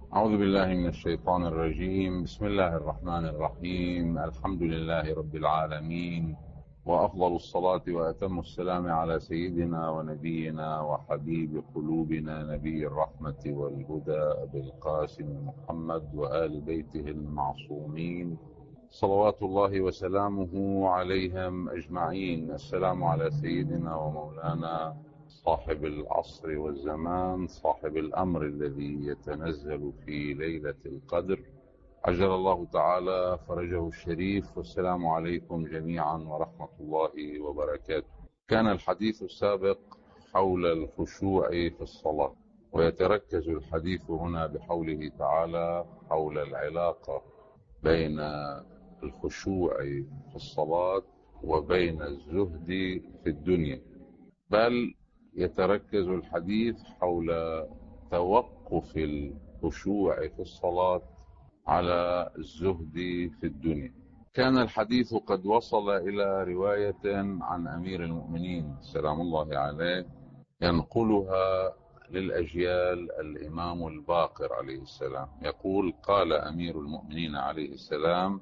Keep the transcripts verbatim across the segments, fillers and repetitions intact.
أعوذ بالله من الشيطان الرجيم. بسم الله الرحمن الرحيم. الحمد لله رب العالمين، وأفضل الصلاة وأتم السلام على سيدنا ونبينا وحبيب قلوبنا نبي الرحمة والهدى أبي القاسم محمد وآل بيته المعصومين صلوات الله وسلامه عليهم أجمعين. السلام على سيدنا ومولانا صاحب العصر والزمان، صاحب الأمر الذي يتنزل في ليلة القدر، عجل الله تعالى فرجه الشريف. والسلام عليكم جميعا ورحمة الله وبركاته. كان الحديث السابق حول الخشوع في الصلاة، ويتركز الحديث هنا بحوله تعالى حول العلاقة بين الخشوع في الصلاة وبين الزهد في الدنيا، بل يتركز الحديث حول توقف الخشوع في الصلاة على الزهد في الدنيا. كان الحديث قد وصل إلى رواية عن أمير المؤمنين سلام الله عليه ينقلها للأجيال الإمام الباقر عليه السلام، يقول: قال أمير المؤمنين عليه السلام: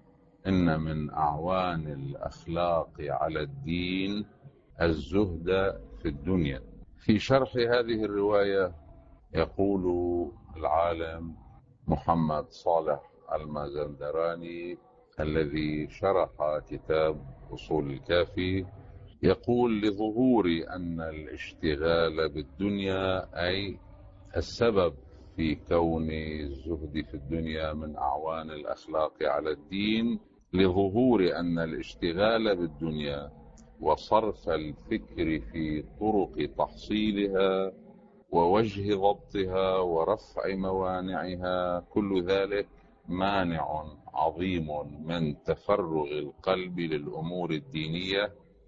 إن من أعوان الأخلاق على الدين الزهد في الدنيا. في شرح هذه الرواية يقول العالم محمد صالح المازندراني الذي شرح كتاب أصول الكافي، يقول: لظهور أن الاشتغال بالدنيا، أي السبب في كون الزهد في الدنيا من أعوان الأخلاق على الدين، لظهور أن الاشتغال بالدنيا وصرف الفكر في طرق تحصيلها ووجه ضبطها ورفع موانعها، كل ذلك مانع عظيم من تفرغ القلب للأمور الدينية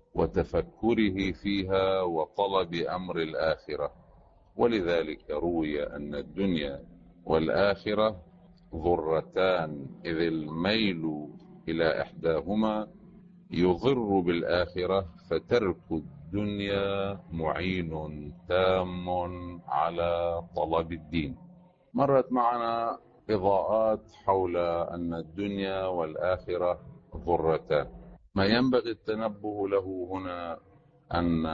وتفكره فيها وطلب أمر الآخرة. ولذلك روي أن الدنيا والآخرة ضرتان، إذ الميل إلى إحداهما يضر بالآخرة، فترك الدنيا معين تام على طلب الدين. مرت معنا إضاءات حول أن الدنيا والآخرة ضرتان. ما ينبغي التنبه له هنا أن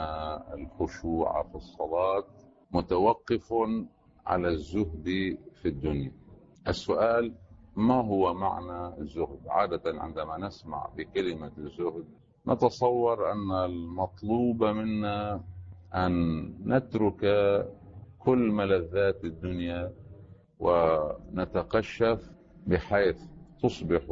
الخشوع في الصلاة متوقف على الزهد في الدنيا. السؤال: ما هو معنى الزهد؟ عادة عندما نسمع بكلمة الزهد نتصور أن المطلوب منا أن نترك كل ملذات الدنيا ونتقشف، بحيث تصبح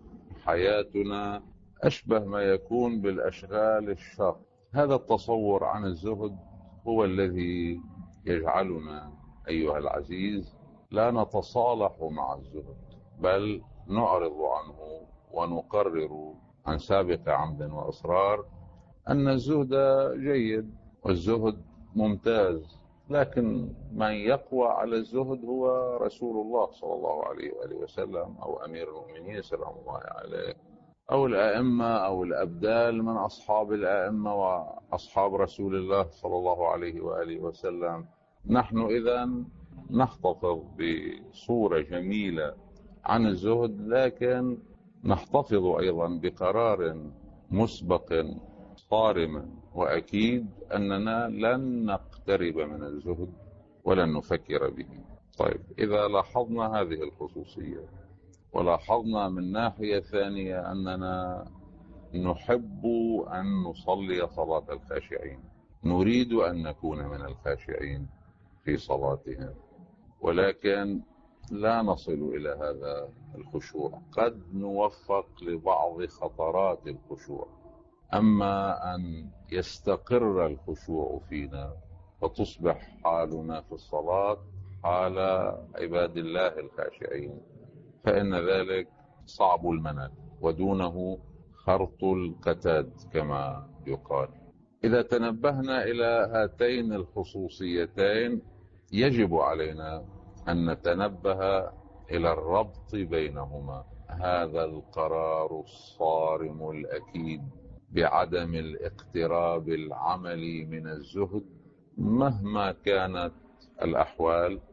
حياتنا أشبه ما يكون بالأشغال الشاقة. هذا التصور عن الزهد هو الذي يجعلنا أيها العزيز لا نتصالح مع الزهد، بل نعرض عنه ونقرر عن سابق عمد وإصرار أن الزهد جيد والزهد ممتاز، لكن من يقوى على الزهد هو رسول الله صلى الله عليه وآله وسلم، أو أمير المؤمنين سلام الله عليه، أو الأئمة أو الأبدال من أصحاب الأئمة وأصحاب رسول الله صلى الله عليه وآله وسلم. نحن إذن نحتفظ بصورة جميلة عن الزهد، لكن نحتفظ أيضا بقرار مسبق صارم وأكيد أننا لن نقترب من الزهد ولن نفكر به. طيب، إذا لاحظنا هذه الخصوصية ولاحظنا من ناحية ثانية أننا نحب أن نصلي صلاة الخاشعين، نريد أن نكون من الخاشعين في صلاتهم، ولكن لا نصل إلى هذا الخشوع. قد نوفق لبعض خطرات الخشوع، أما أن يستقر الخشوع فينا فتصبح حالنا في الصلاة حال عباد الله الخاشعين، فإن ذلك صعب المنال ودونه خرط القتاد كما يقال. إذا تنبهنا إلى هاتين الخصوصيتين يجب علينا أن نتنبه إلى الربط بينهما. هذا القرار الصارم الأكيد بعدم الاقتراب العملي من الزهد مهما كانت الأحوال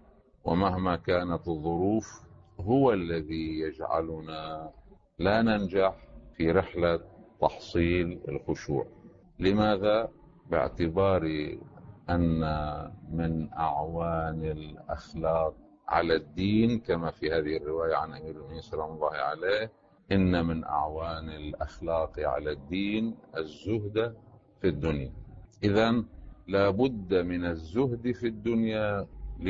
ومهما كانت الظروف هو الذي يجعلنا لا ننجح في رحلة تحصيل الخشوع. لماذا؟ باعتبار أن من أعوان الأخلاق على الدين كما في هذه الرواية عن أمير المؤمنين سلام الله عليه: إن من أعوان الأخلاق على الدين الزهد في الدنيا. إذن لا بد من الزهد في الدنيا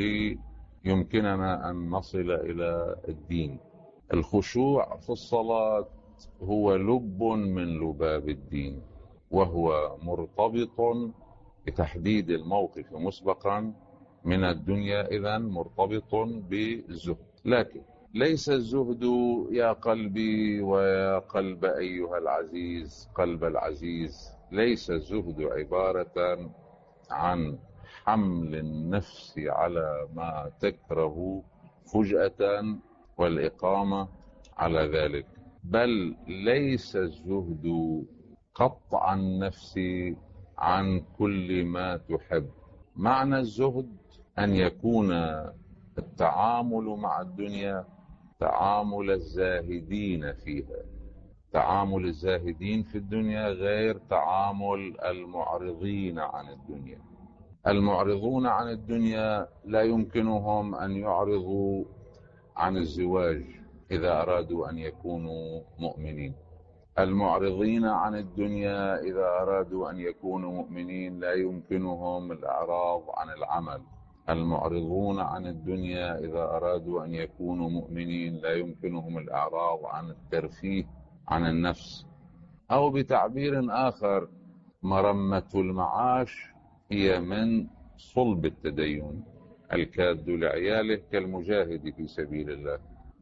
ليمكننا أن نصل إلى الدين. الخشوع في الصلاة هو لب من لباب الدين، وهو مرتبط بتحديد الموقف مسبقا من الدنيا، إذن مرتبط بالزهد. لكن ليس الزهد يا قلبي ويا قلب أيها العزيز قلب العزيز، ليس الزهد عبارة عن حمل النفس على ما تكره فجأة والإقامة على ذلك، بل ليس الزهد قطع النفس عن كل ما تحب. معنى الزهد أن يكون التعامل مع الدنيا تعامل الزاهدين فيها. تعامل الزاهدين في الدنيا غير تعامل المعرضين عن الدنيا. المعرضون عن الدنيا لا يمكنهم أن يعرضوا عن الزواج إذا أرادوا أن يكونوا مؤمنين. المعرضين عن الدنيا إذا أرادوا أن يكونوا مؤمنين لا يمكنهم الإعراض عن العمل. المعرضون عن الدنيا إذا أرادوا أن يكونوا مؤمنين لا يمكنهم الإعراض عن الترفيه عن النفس. أو بتعبير آخر: مرمة المعاش هي من صلب التدين. الكاد لعياله كالمجاهد في سبيل الله.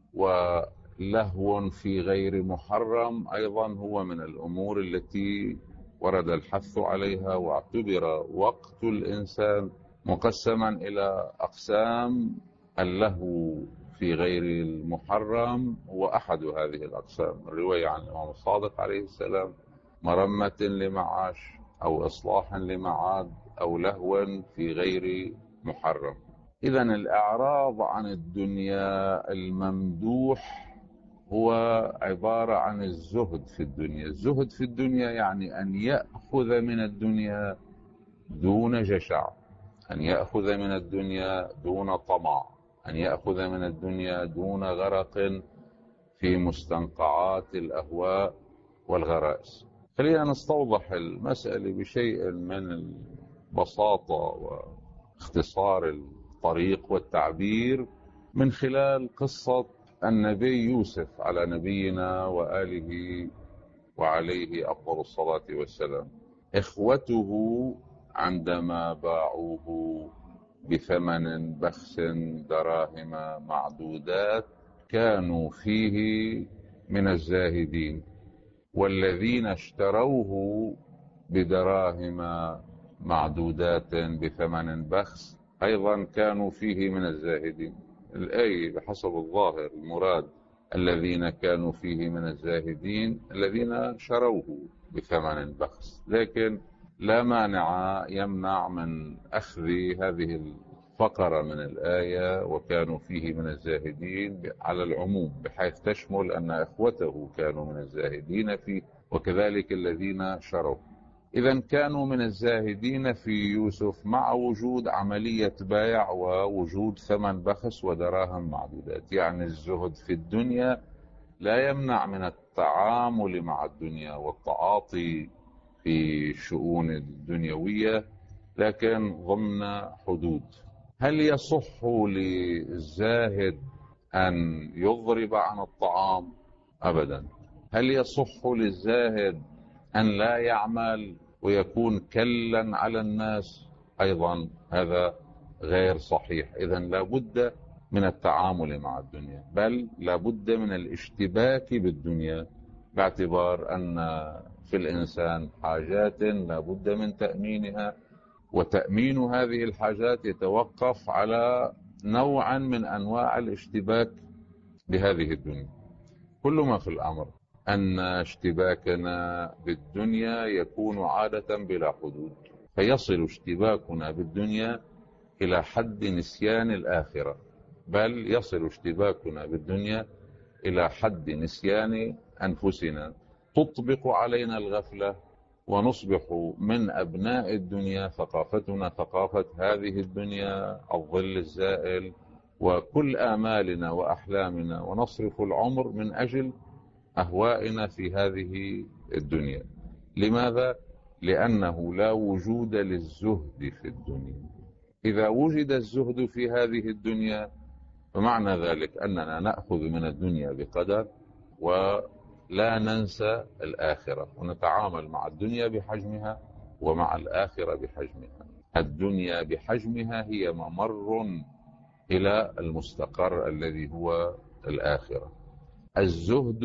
ولهو في غير محرم أيضا هو من الأمور التي ورد الحث عليها، واعتبر وقت الإنسان مقسما إلى أقسام. اللهو في غير المحرم هو أحد هذه الأقسام. الرواية عن الإمام الصادق عليه السلام: مرمة لمعاش أو إصلاح لمعاد أو لهوا في غير محرم. إذن الإعراض عن الدنيا الممدوح هو عبارة عن الزهد في الدنيا. الزهد في الدنيا يعني أن يأخذ من الدنيا دون جشع، أن يأخذ من الدنيا دون طمع، أن يأخذ من الدنيا دون غرق في مستنقعات الأهواء والغرائز. خلينا نستوضح المسألة بشيء من البساطة واختصار الطريق والتعبير من خلال قصة النبي يوسف على نبينا وآله وعليه أفضل الصلاة والسلام. إخوته عندما باعوه بثمن بخس دراهم معدودات كانوا فيه من الزاهدين، والذين اشتروه بدراهم معدودات بثمن بخس أيضا كانوا فيه من الزاهدين. الآية بحسب الظاهر المراد الذين كانوا فيه من الزاهدين الذين شروه بثمن بخس، لكن لا مانع يمنع من أخذ هذه الفقرة من الآية وكانوا فيه من الزاهدين على العموم، بحيث تشمل أن إخوته كانوا من الزاهدين فيه وكذلك الذين شروا. إذن كانوا من الزاهدين في يوسف مع وجود عملية بيع ووجود ثمن بخس ودراهم معدودات. يعني الزهد في الدنيا لا يمنع من التعامل مع الدنيا والتعاطي في الشؤون الدنيوية، لكن ضمن حدود. هل يصح للزاهد أن يضرب عن الطعام؟ أبدا. هل يصح للزاهد أن لا يعمل ويكون كلا على الناس؟ أيضا هذا غير صحيح. إذن لا بد من التعامل مع الدنيا، بل لا بد من الاشتباك بالدنيا، باعتبار أن في الإنسان حاجات لا بد من تأمينها، وتأمين هذه الحاجات يتوقف على نوع من أنواع الاشتباك بهذه الدنيا. كل ما في الأمر أن اشتباكنا بالدنيا يكون عادة بلا حدود، فيصل اشتباكنا بالدنيا إلى حد نسيان الآخرة. بل يصل اشتباكنا بالدنيا إلى حد نسيان أنفسنا، تطبق علينا الغفلة ونصبح من أبناء الدنيا، ثقافتنا ثقافة هذه الدنيا، الظل الزائل، وكل آمالنا وأحلامنا، ونصرف العمر من أجل أهوائنا في هذه الدنيا. لماذا؟ لأنه لا وجود للزهد في الدنيا. إذا وجد الزهد في هذه الدنيا فمعنى ذلك أننا نأخذ من الدنيا بقدر ولا ننسى الآخرة، ونتعامل مع الدنيا بحجمها ومع الآخرة بحجمها. الدنيا بحجمها هي ممر إلى المستقر الذي هو الآخرة. الزهد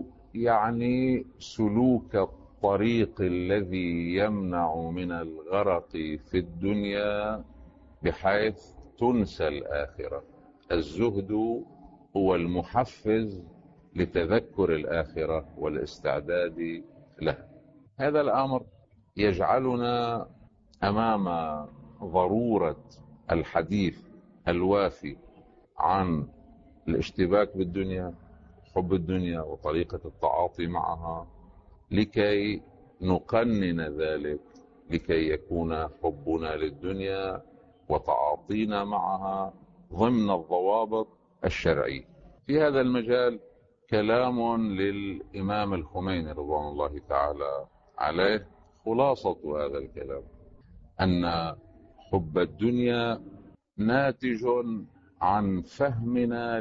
يعني سلوك الطريق الذي يمنع من الغرق في الدنيا بحيث تنسى الآخرة. الزهد هو المحفز لتذكر الآخرة والاستعداد لها. هذا الأمر يجعلنا أمام ضرورة الحديث الوافي عن الاشتباك بالدنيا، حب الدنيا وطريقة التعاطي معها، لكي نقنن ذلك، لكي يكون حبنا للدنيا وتعاطينا معها ضمن الضوابط الشرعية. في هذا المجال كلام للإمام الخميني رضوان الله تعالى عليه. خلاصة هذا الكلام أن حب الدنيا ناتج عن فهمنا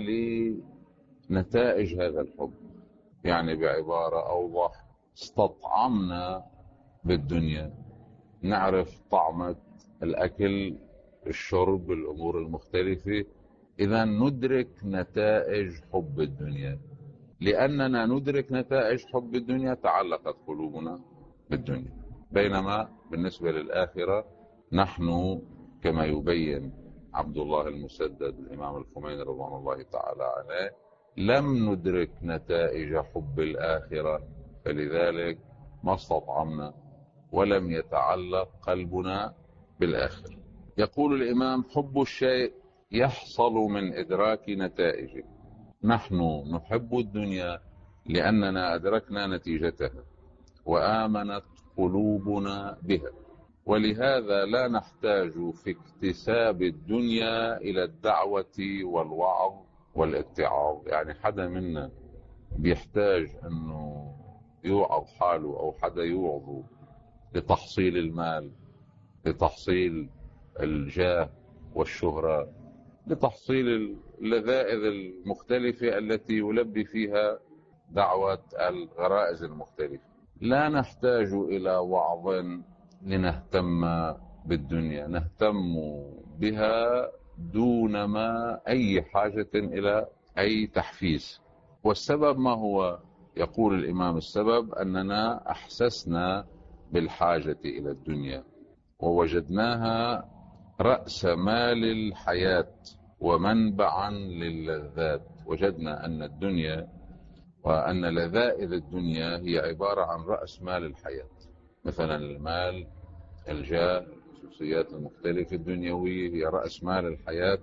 لنتائج هذا الحب. يعني بعبارة أوضح، استطعمنا بالدنيا، نعرف طعمة الأكل، الشرب، الأمور المختلفة، إذا ندرك نتائج حب الدنيا. لأننا ندرك نتائج حب الدنيا تعلقت قلوبنا بالدنيا. بينما بالنسبة للآخرة نحن كما يبين عبد الله المسدد الإمام الخميني رضوان الله تعالى عليه لم ندرك نتائج حب الآخرة، فلذلك ما استطعمنا ولم يتعلق قلبنا بالآخرة. يقول الإمام: حب الشيء يحصل من إدراك نتائجه. نحن نحب الدنيا لأننا أدركنا نتيجتها وآمنت قلوبنا بها، ولهذا لا نحتاج في اكتساب الدنيا إلى الدعوة والوعظ والاتعاظ. يعني حدا منا بيحتاج أنه يوعظ حاله أو حدا يوعظه لتحصيل المال، لتحصيل الجاه والشهرة، لتحصيل اللذائذ المختلفة التي يلبي فيها دعوة الغرائز المختلفة. لا نحتاج إلى وعظ لنهتم بالدنيا، نهتم بها دون ما أي حاجة إلى أي تحفيز. والسبب ما هو؟ يقول الإمام: السبب أننا أحسسنا بالحاجة إلى الدنيا ووجدناها رأس مال الحياة ومنبعا للذات. وجدنا أن الدنيا وأن لذائذ الدنيا هي عبارة عن رأس مال الحياة، مثلا المال، الجاه، الخصوصيات المختلفة الدنيوية هي رأس مال الحياة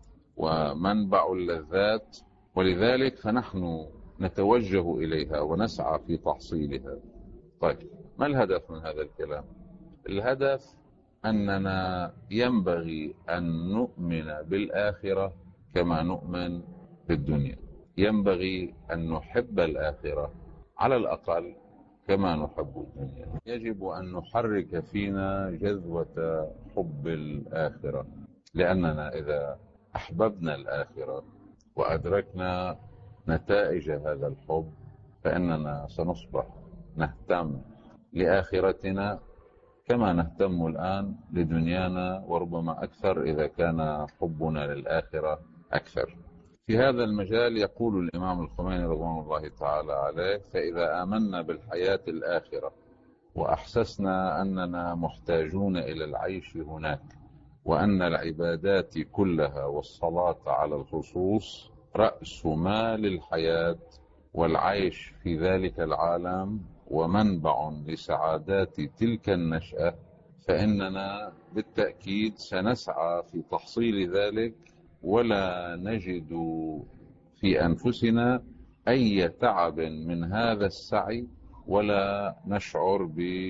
ومنبع اللذات، ولذلك فنحن نتوجه إليها ونسعى في تحصيلها. طيب، ما الهدف من هذا الكلام؟ الهدف أننا ينبغي أن نؤمن بالآخرة كما نؤمن بالدنيا. ينبغي أن نحب الآخرة على الأقل كما نحب الدنيا. يجب أن نحرك فينا جذوة حب الآخرة، لأننا إذا أحببنا الآخرة وأدركنا نتائج هذا الحب فإننا سنصبح نهتم لآخرتنا كما نهتم الآن لدنيانا، وربما أكثر إذا كان حبنا للآخرة أكثر. في هذا المجال يقول الإمام الخميني رضوان الله تعالى عليه: فإذا آمنا بالحياة الآخرة وأحسسنا أننا محتاجون إلى العيش هناك، وأن العبادات كلها والصلاة على الخصوص رأس مال الحياة والعيش في ذلك العالم ومنبع لسعادات تلك النشأة، فإننا بالتأكيد سنسعى في تحصيل ذلك ولا نجد في أنفسنا أي تعب من هذا السعي، ولا نشعر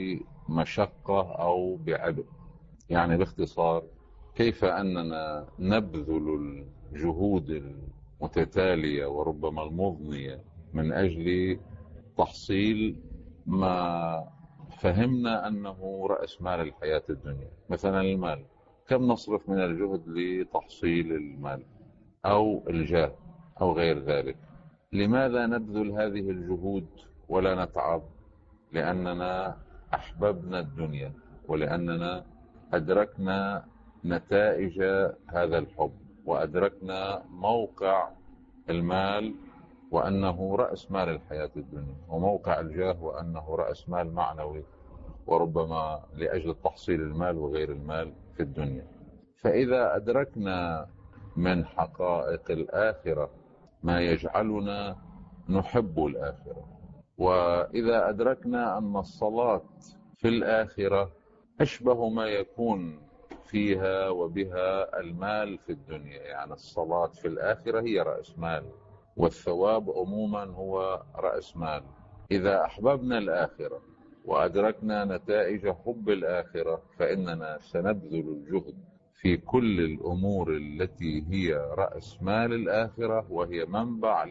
بمشقة أو بعبء. يعني باختصار، كيف أننا نبذل الجهود المتتالية وربما المضنية من أجل تحصيل ما فهمنا أنه رأس مال الحياة الدنيا. مثلا المال، كم نصرف من الجهد لتحصيل المال أو الجاه أو غير ذلك؟ لماذا نبذل هذه الجهود ولا نتعب؟ لأننا أحببنا الدنيا، ولأننا أدركنا نتائج هذا الحب، وأدركنا موقع المال وأنه رأس مال الحياة الدنيا، وموقع الجاه وأنه رأس مال معنوي، وربما لأجل تحصيل المال وغير المال في الدنيا. فإذا أدركنا من حقائق الآخرة ما يجعلنا نحب الآخرة، وإذا أدركنا أن الصلاة في الآخرة أشبه ما يكون فيها وبها المال في الدنيا، يعني الصلاة في الآخرة هي رأس مال، والثواب عموما هو رأس مال. إذا أحببنا الآخرة وأدركنا نتائج حب الآخرة، فإننا سنبذل الجهد في كل الأمور التي هي رأس مال الآخرة، وهي منبع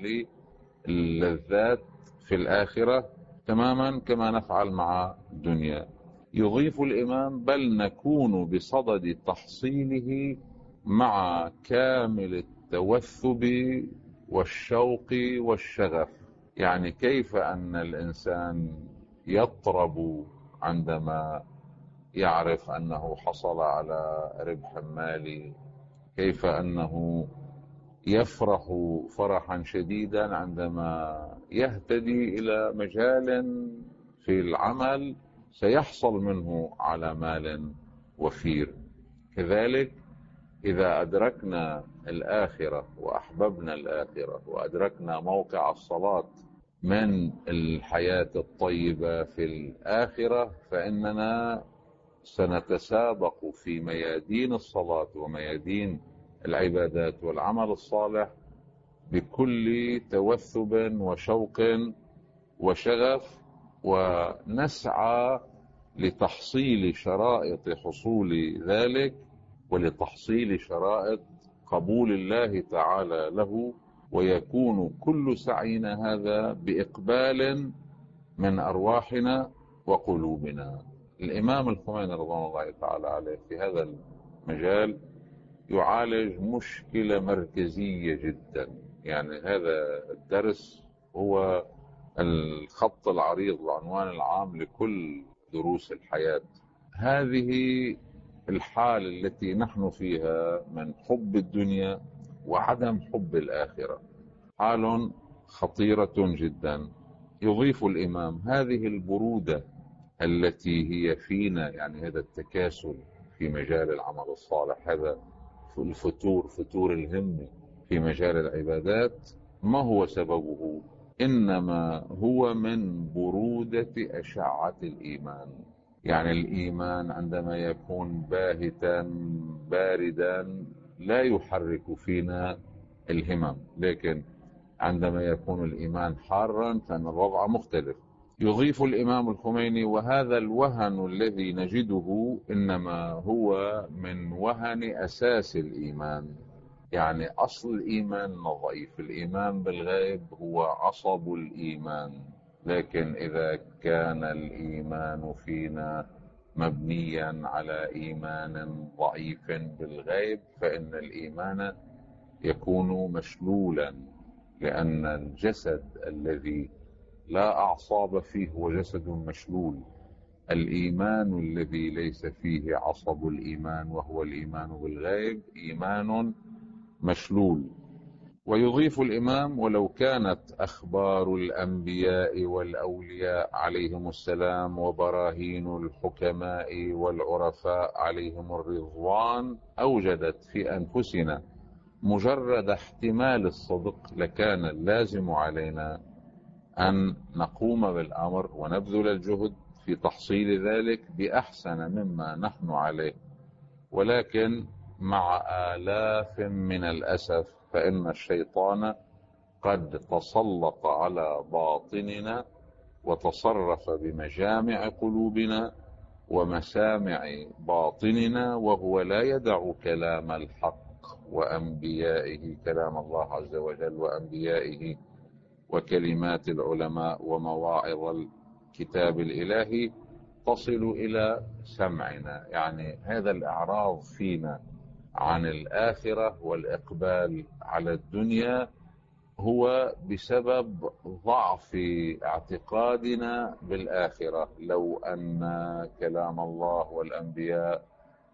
للذات في الآخرة، تماما كما نفعل مع الدنيا. يضيف الإمام: بل نكون بصدد تحصيله مع كامل التوثب والشوق والشغف. يعني كيف أن الإنسان يطرب عندما يعرف أنه حصل على ربح مالي، كيف أنه يفرح فرحا شديدا عندما يهتدي إلى مجال في العمل سيحصل منه على مال وفير. كذلك إذا أدركنا الآخرة وأحببنا الآخرة وأدركنا موقع الصلاة من الحياة الطيبة في الآخرة، فإننا سنتسابق في ميادين الصلاة وميادين العبادات والعمل الصالح بكل توثب وشوق وشغف، ونسعى لتحصيل شرائط حصول ذلك، ولتحصيل شرائط قبول الله تعالى له، ويكون كل سعينا هذا بإقبال من أرواحنا وقلوبنا. الإمام الخميني رضوان الله تعالى عليه في هذا المجال يعالج مشكلة مركزية جدا. يعني هذا الدرس هو الخط العريض والعنوان العام لكل دروس الحياة. هذه الحال التي نحن فيها من حب الدنيا وعدم حب الآخرة حال خطيرة جدا. يضيف الإمام: هذه البرودة التي هي فينا، يعني هذا التكاسل في مجال العمل الصالح، هذا الفتور فتور الهم في مجال العبادات، ما هو سببه؟ إنما هو من برودة أشعة الإيمان. يعني الإيمان عندما يكون باهتا باردا لا يحرك فينا الهمم، لكن عندما يكون الإيمان حارا فإن الوضع مختلف. يضيف الإمام الخميني: وهذا الوهن الذي نجده إنما هو من وهن أساس الإيمان. يعني أصل الإيمان ضعيف، الإيمان بالغيب هو عصب الإيمان، لكن إذا كان الإيمان فينا مبنيا على إيمان ضعيف بالغيب فإن الإيمان يكون مشلولا، لأن الجسد الذي لا أعصاب فيه هو جسد مشلول. الإيمان الذي ليس فيه عصب الإيمان وهو الإيمان بالغيب إيمان مشلول. ويضيف الإمام: ولو كانت أخبار الأنبياء والأولياء عليهم السلام وبراهين الحكماء والعرفاء عليهم الرضوان أوجدت في أنفسنا مجرد احتمال الصدق، لكان اللازم علينا أن نقوم بالأمر ونبذل الجهد في تحصيل ذلك بأحسن مما نحن عليه. ولكن مع آلاف من الأسف فإن الشيطان قد تسلط على باطننا وتصرف بمجامع قلوبنا ومسامع باطننا، وهو لا يدع كلام الحق وأنبيائه، كلام الله عز وجل وأنبيائه وكلمات العلماء ومواعظ الكتاب الإلهي تصل إلى سمعنا. يعني هذا الإعراض فينا عن الآخرة والإقبال على الدنيا هو بسبب ضعف اعتقادنا بالآخرة. لو أن كلام الله والأنبياء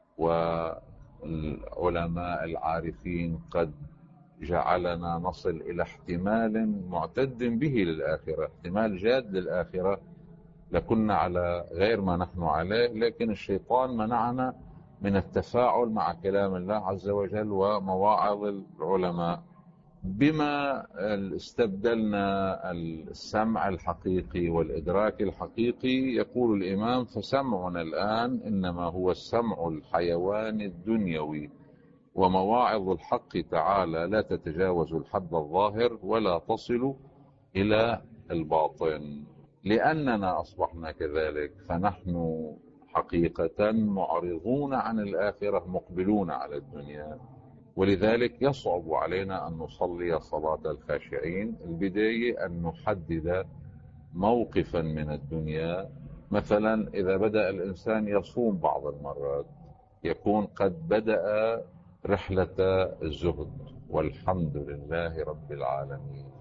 والعلماء العارفين قد جعلنا نصل إلى احتمال معتد به للآخرة، احتمال جاد للآخرة، لكنا على غير ما نحن عليه. لكن الشيطان منعنا من التفاعل مع كلام الله عز وجل ومواعظ العلماء، بما استبدلنا السمع الحقيقي والإدراك الحقيقي. يقول الإمام: فسمعنا الآن إنما هو السمع الحيواني الدنيوي، ومواعظ الحق تعالى لا تتجاوز الحد الظاهر ولا تصل إلى الباطن. لأننا أصبحنا كذلك فنحن حقيقة معرضون عن الآخرة، مقبلون على الدنيا، ولذلك يصعب علينا أن نصلي صلاة الخاشعين. البداية أن نحدد موقفا من الدنيا. مثلا إذا بدأ الإنسان يصوم بعض المرات يكون قد بدأ رحلة الزهد، والحمد لله رب العالمين.